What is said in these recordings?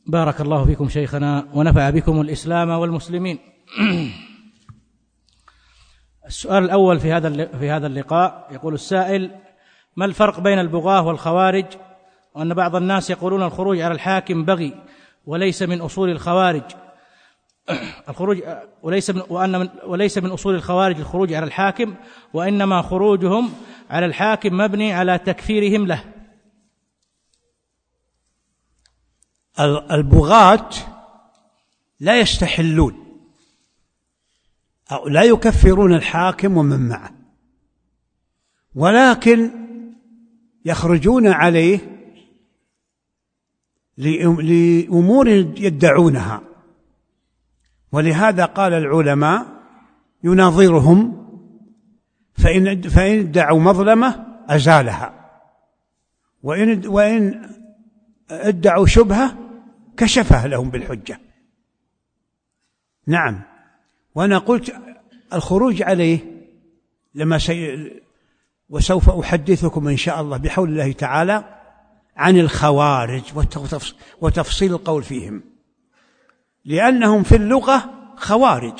بارك الله فيكم شيخنا ونفع بكم الإسلام والمسلمين. السؤال الأول في هذا اللقاء، يقول السائل: ما الفرق بين البغاة والخوارج؟ وأن بعض الناس يقولون الخروج على الحاكم بغي وليس من أصول الخوارج وليس من أصول الخوارج الخروج على الحاكم، وإنما خروجهم على الحاكم مبني على تكفيرهم له. البغاة لا يستحلون أو لا يكفرون الحاكم ومن معه، ولكن يخرجون عليه لأمور يدعونها، ولهذا قال العلماء: يناظرهم فإن ادعوا مظلمة أزالها، وإن ادعوا شبهة كشفها لهم بالحجة. نعم. وأنا قلت الخروج عليه وسوف أحدثكم إن شاء الله بحول الله تعالى عن الخوارج وتفصيل القول فيهم، لأنهم في اللغة خوارج،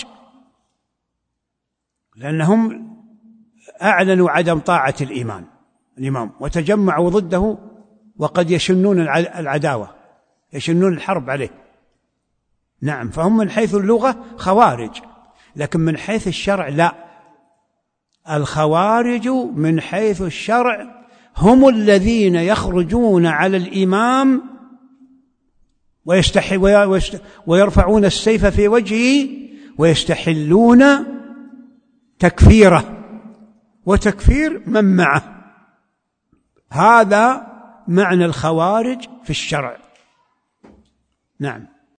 لأنهم أعلنوا عدم طاعة الإمام وتجمعوا ضده، وقد يشنون العداوة، يشنون الحرب عليه. نعم، فهم من حيث اللغة خوارج، لكن من حيث الشرع لا. الخوارج من حيث الشرع هم الذين يخرجون على الإمام ويرفعون السيف في وجهه ويستحلون تكفيره وتكفير من معه. هذا معنى الخوارج في الشرع. نعم.